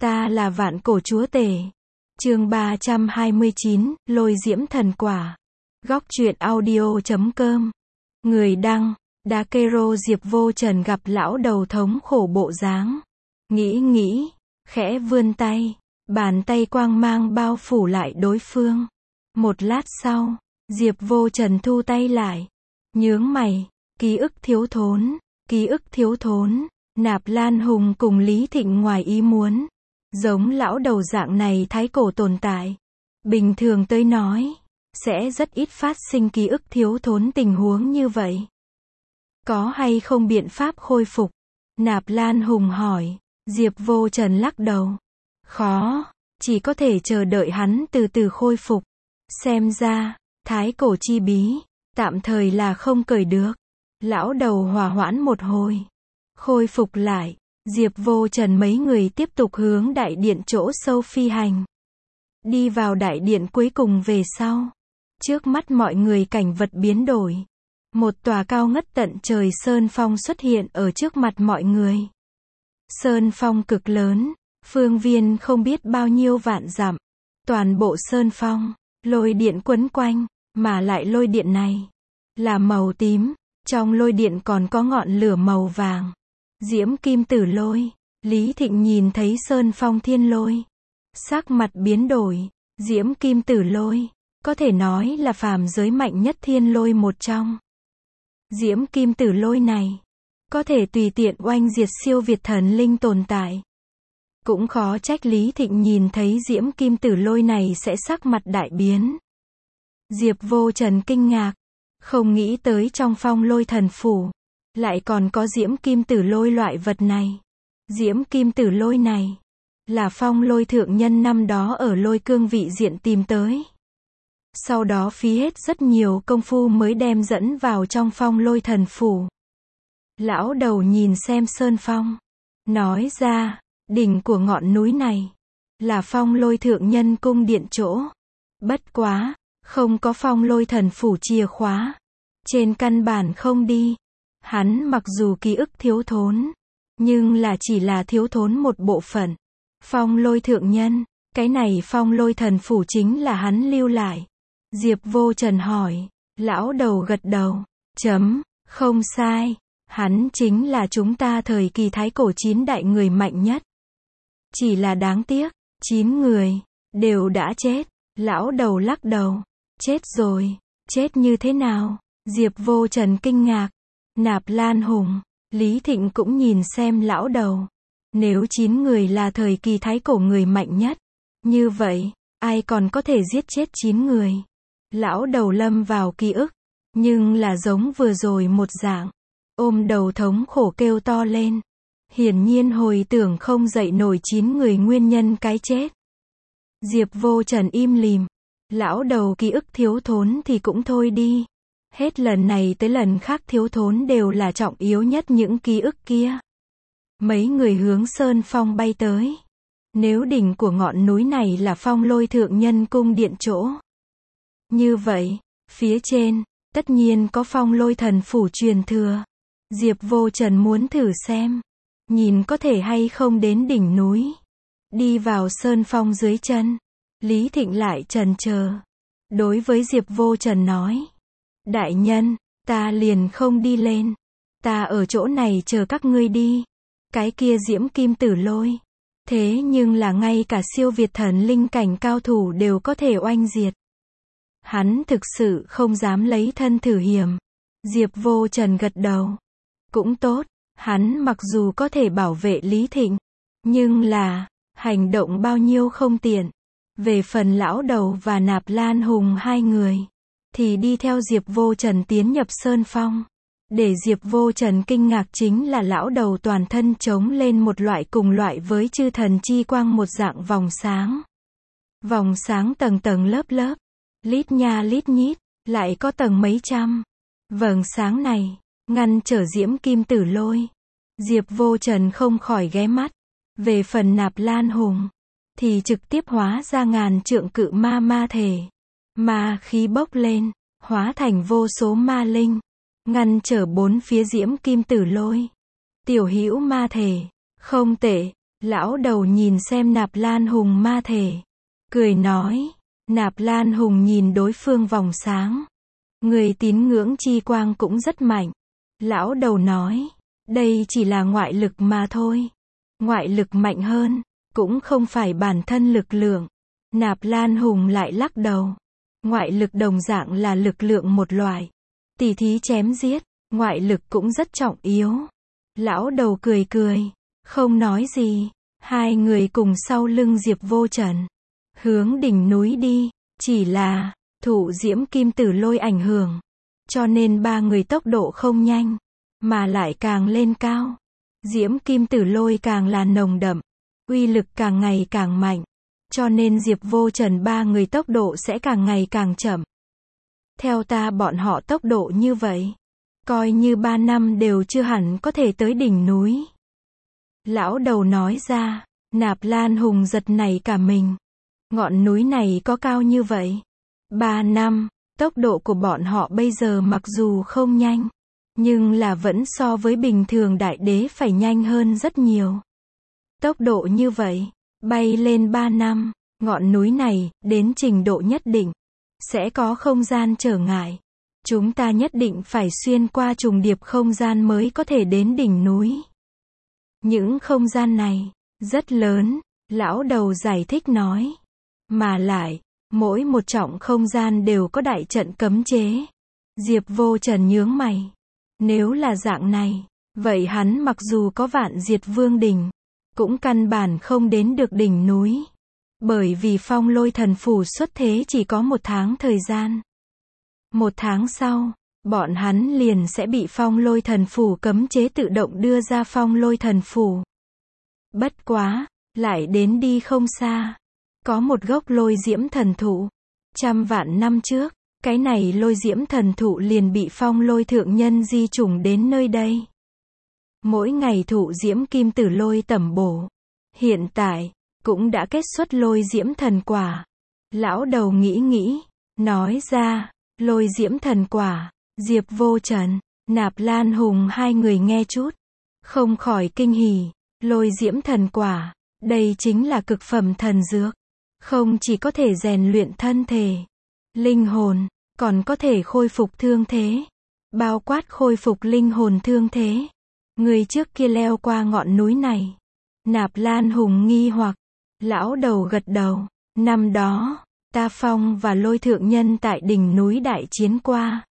Ta là vạn cổ chúa tể. Chương 329, Lôi diễm thần quả. Góc truyện audio.com. Người đăng, Dakero. Diệp Vô Trần gặp lão đầu thống khổ bộ dáng. Nghĩ, khẽ vươn tay. Bàn tay quang mang bao phủ lại đối phương. Một lát sau, Diệp Vô Trần thu tay lại. Nhướng mày, ký ức thiếu thốn. Nạp Lan Hùng cùng Lý Thịnh ngoài ý muốn. Giống lão đầu dạng này thái cổ tồn tại. Bình thường tới nói, sẽ rất ít phát sinh ký ức thiếu thốn tình huống như vậy. Có hay không biện pháp khôi phục? Nạp Lan Hùng hỏi. Diệp Vô Trần lắc đầu. Khó, chỉ có thể chờ đợi hắn từ từ khôi phục. Xem ra, thái cổ chi bí, tạm thời là không cởi được. Lão đầu hòa hoãn một hồi. Khôi phục lại, Diệp Vô Trần mấy người tiếp tục hướng đại điện chỗ sâu phi hành. Đi vào đại điện cuối cùng về sau. Trước mắt mọi người cảnh vật biến đổi. Một tòa cao ngất tận trời sơn phong xuất hiện ở trước mặt mọi người. Sơn phong cực lớn, phương viên không biết bao nhiêu vạn dặm. Toàn bộ sơn phong, lôi điện quấn quanh, mà lại lôi điện này là màu tím, trong lôi điện còn có ngọn lửa màu vàng. Diễm kim tử lôi. Lý Thịnh nhìn thấy sơn phong thiên lôi, sắc mặt biến đổi. Diễm kim tử lôi, có thể nói là phàm giới mạnh nhất thiên lôi một trong. Diễm kim tử lôi này, có thể tùy tiện oanh diệt siêu việt thần linh tồn tại. Cũng khó trách Lý Thịnh nhìn thấy diễm kim tử lôi này sẽ sắc mặt đại biến. Diệp Vô Trần kinh ngạc, không nghĩ tới trong phong lôi thần phủ lại còn có diễm kim tử lôi loại vật này. Diễm kim tử lôi này là phong lôi thượng nhân năm đó ở lôi cương vị diện tìm tới. Sau đó phí hết rất nhiều công phu mới đem dẫn vào trong phong lôi thần phủ. Lão đầu nhìn xem sơn phong, nói ra, đỉnh của ngọn núi này là phong lôi thượng nhân cung điện chỗ. Bất quá, không có phong lôi thần phủ chìa khóa. Trên căn bản không đi. Hắn mặc dù ký ức thiếu thốn, nhưng là chỉ là thiếu thốn một bộ phận. Phong lôi thượng nhân, cái này phong lôi thần phủ chính là hắn lưu lại. Diệp Vô Trần hỏi. Lão đầu gật đầu. Không sai. Hắn chính là chúng ta thời kỳ thái cổ 9 đại người mạnh nhất. Chỉ là đáng tiếc, 9 người đều đã chết. Lão đầu lắc đầu. Chết rồi. Chết như thế nào? Diệp Vô Trần kinh ngạc. Nạp Lan Hùng, Lý Thịnh cũng nhìn xem lão đầu. Nếu 9 người là thời kỳ thái cổ người mạnh nhất, như vậy, ai còn có thể giết chết 9 người? Lão đầu lâm vào ký ức, nhưng là giống vừa rồi một dạng. Ôm đầu thống khổ kêu to lên. Hiển nhiên hồi tưởng không dậy nổi 9 người nguyên nhân cái chết. Diệp Vô Trần im lìm. Lão đầu ký ức thiếu thốn thì cũng thôi đi. Hết lần này tới lần khác thiếu thốn đều là trọng yếu nhất những ký ức kia. Mấy người hướng sơn phong bay tới. Nếu đỉnh của ngọn núi này là phong lôi thượng nhân cung điện chỗ, như vậy, phía trên, tất nhiên có phong lôi thần phủ truyền thừa. Diệp Vô Trần muốn thử xem, nhìn có thể hay không đến đỉnh núi. Đi vào sơn phong dưới chân. Lý Thịnh lại chần chờ. Đối với Diệp Vô Trần nói. Đại nhân, ta liền không đi lên. Ta ở chỗ này chờ các ngươi đi. Cái kia diễm kim tử lôi. Thế nhưng là ngay cả siêu việt thần linh cảnh cao thủ đều có thể oanh diệt. Hắn thực sự không dám lấy thân thử hiểm. Diệp Vô Trần gật đầu. Cũng tốt, hắn mặc dù có thể bảo vệ Lý Thịnh, nhưng là, hành động bao nhiêu không tiện. Về phần lão đầu và Nạp Lan Hùng hai người, thì đi theo Diệp Vô Trần tiến nhập sơn phong. Để Diệp Vô Trần kinh ngạc chính là lão đầu toàn thân trống lên một loại cùng loại với chư thần chi quang một dạng vòng sáng. Vòng sáng tầng tầng lớp lớp, lít nha lít nhít, lại có tầng mấy trăm. Vầng sáng này, ngăn trở diễm kim tử lôi. Diệp Vô Trần không khỏi ghé mắt. Về phần Nạp Lan Hùng, thì trực tiếp hóa ra ngàn trượng cự ma thể. Ma khí bốc lên, hóa thành vô số ma linh, ngăn trở bốn phía diễm kim tử lôi. Tiểu hữu ma thể, không tệ, Lão đầu nhìn xem Nạp Lan Hùng ma thể. Cười nói. Nạp Lan Hùng nhìn đối phương vòng sáng. Người tín ngưỡng chi quang cũng rất mạnh. Lão đầu nói. Đây chỉ là ngoại lực mà thôi. Ngoại lực mạnh hơn. Cũng không phải bản thân lực lượng. Nạp Lan Hùng lại lắc đầu. Ngoại lực đồng dạng là lực lượng một loại. Tỉ thí chém giết. Ngoại lực cũng rất trọng yếu. Lão đầu cười cười. Không nói gì. Hai người cùng sau lưng Diệp Vô Trần. Hướng đỉnh núi đi. Chỉ là, thụ diễm kim tử lôi ảnh hưởng. Cho nên ba người tốc độ không nhanh. Mà lại càng lên cao. Diễm kim tử lôi càng là nồng đậm. Uy lực càng ngày càng mạnh. Cho nên Diệp Vô Trần ba người tốc độ sẽ càng ngày càng chậm. Theo ta bọn họ tốc độ như vậy. Coi như 3 năm đều chưa hẳn có thể tới đỉnh núi. Lão đầu nói ra. Nạp Lan Hùng giật nảy cả mình. Ngọn núi này có cao như vậy. 3 năm, tốc độ của bọn họ bây giờ mặc dù không nhanh. Nhưng là vẫn so với bình thường đại đế phải nhanh hơn rất nhiều. Tốc độ như vậy, bay lên 3 năm, ngọn núi này, đến trình độ nhất định, sẽ có không gian trở ngại. Chúng ta nhất định phải xuyên qua trùng điệp không gian mới có thể đến đỉnh núi. Những không gian này, rất lớn, lão đầu giải thích nói. Mà lại, mỗi một trọng không gian đều có đại trận cấm chế. Diệp Vô Trần nhướng mày. Nếu là dạng này, vậy hắn mặc dù có Vạn Diệt Vương đỉnh, cũng căn bản không đến được đỉnh núi. Bởi vì Phong Lôi Thần Phủ xuất thế chỉ có 1 tháng thời gian. 1 tháng sau, bọn hắn liền sẽ bị Phong Lôi Thần Phủ cấm chế tự động đưa ra Phong Lôi Thần Phủ. Bất quá, lại đến đi không xa. Có một gốc lôi diễm thần thụ. 100 vạn năm trước, cái này lôi diễm thần thụ liền bị Phong Lôi thượng nhân di chủng đến nơi đây. Mỗi ngày thụ diễm kim tử lôi tẩm bổ. Hiện tại, cũng đã kết xuất lôi diễm thần quả. Lão đầu nghĩ, nói ra, lôi diễm thần quả, Diệp Vô Trần, Nạp Lan Hùng hai người nghe chút. Không khỏi kinh hỉ, lôi diễm thần quả, đây chính là cực phẩm thần dược. Không chỉ có thể rèn luyện thân thể, linh hồn, còn có thể khôi phục thương thế. Bao quát khôi phục linh hồn thương thế. Người trước kia leo qua ngọn núi này. Nạp Lan Hùng nghi hoặc. Lão đầu gật đầu. Năm đó, ta Phong và Lôi thượng nhân tại đỉnh núi đại chiến qua.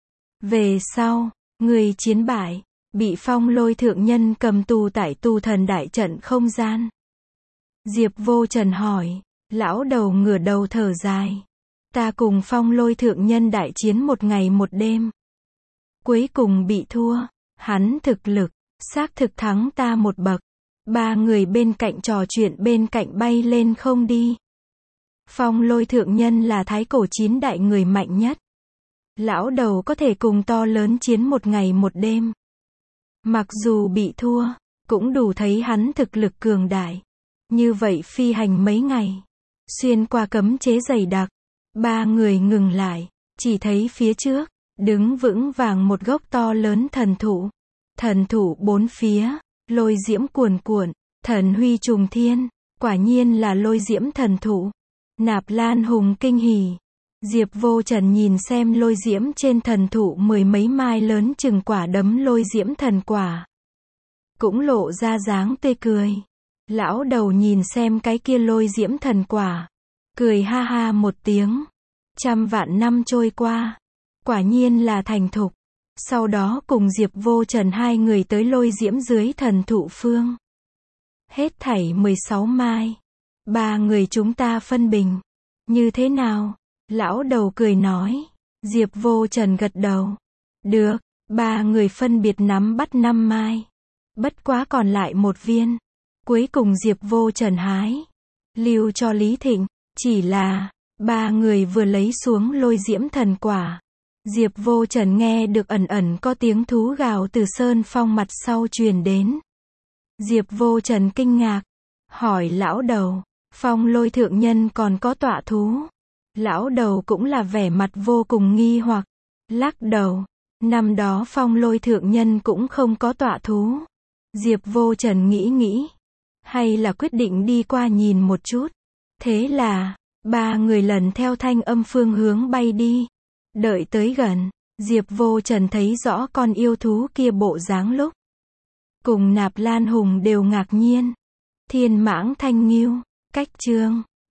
Về sau, người chiến bại, bị Phong Lôi thượng nhân cầm tù tại tù thần đại trận không gian. Diệp Vô Trần hỏi. Lão đầu ngửa đầu thở dài. Ta cùng Phong Lôi thượng nhân đại chiến 1 ngày 1 đêm. Cuối cùng bị thua. Hắn thực lực, xác thực thắng ta 1 bậc. 3 người bên cạnh trò chuyện bên cạnh bay lên không đi. Phong Lôi thượng nhân là thái cổ 9 đại người mạnh nhất. Lão đầu có thể cùng to lớn chiến 1 ngày 1 đêm. Mặc dù bị thua, cũng đủ thấy hắn thực lực cường đại. Như vậy phi hành mấy ngày. Xuyên qua cấm chế dày đặc. 3 người ngừng lại. Chỉ thấy phía trước, đứng vững vàng một gốc to lớn thần thụ. Thần thụ 4 phía, lôi diễm cuồn cuộn, thần huy trùng thiên. Quả nhiên là lôi diễm thần thụ. Nạp Lan Hùng kinh hỉ. Diệp Vô Trần nhìn xem lôi diễm trên thần thụ 10 mấy mai lớn chừng quả đấm lôi diễm thần quả. Cũng lộ ra dáng tươi cười. Lão đầu nhìn xem cái kia lôi diễm thần quả. Cười ha ha một tiếng. 100 vạn năm trôi qua. Quả nhiên là thành thục. Sau đó cùng Diệp Vô Trần hai người tới lôi diễm dưới thần thụ phương. Hết thảy 16 mai. 3 người chúng ta phân bình. Như thế nào? Lão đầu cười nói. Diệp Vô Trần gật đầu. Được, 3 người phân biệt nắm bắt 5 mai. Bất quá còn lại 1 viên. Cuối cùng Diệp Vô Trần hái. Lưu cho Lý Thịnh. Chỉ là, 3 người vừa lấy xuống lôi diễm thần quả. Diệp Vô Trần nghe được ẩn ẩn có tiếng thú gào từ sơn phong mặt sau truyền đến. Diệp Vô Trần kinh ngạc. Hỏi lão đầu. Phong Lôi thượng nhân còn có tọa thú. Lão đầu cũng là vẻ mặt vô cùng nghi hoặc. Lắc đầu. Năm đó Phong Lôi thượng nhân cũng không có tọa thú. Diệp Vô Trần nghĩ. hay là quyết định đi qua nhìn một chút. Thế là, ba người lần theo thanh âm phương hướng bay đi. Đợi tới gần, Diệp Vô Trần thấy rõ con yêu thú kia bộ dáng lúc cùng Nạp Lan Hùng đều ngạc nhiên. Thiên mãng thanh nghiêu, cách chương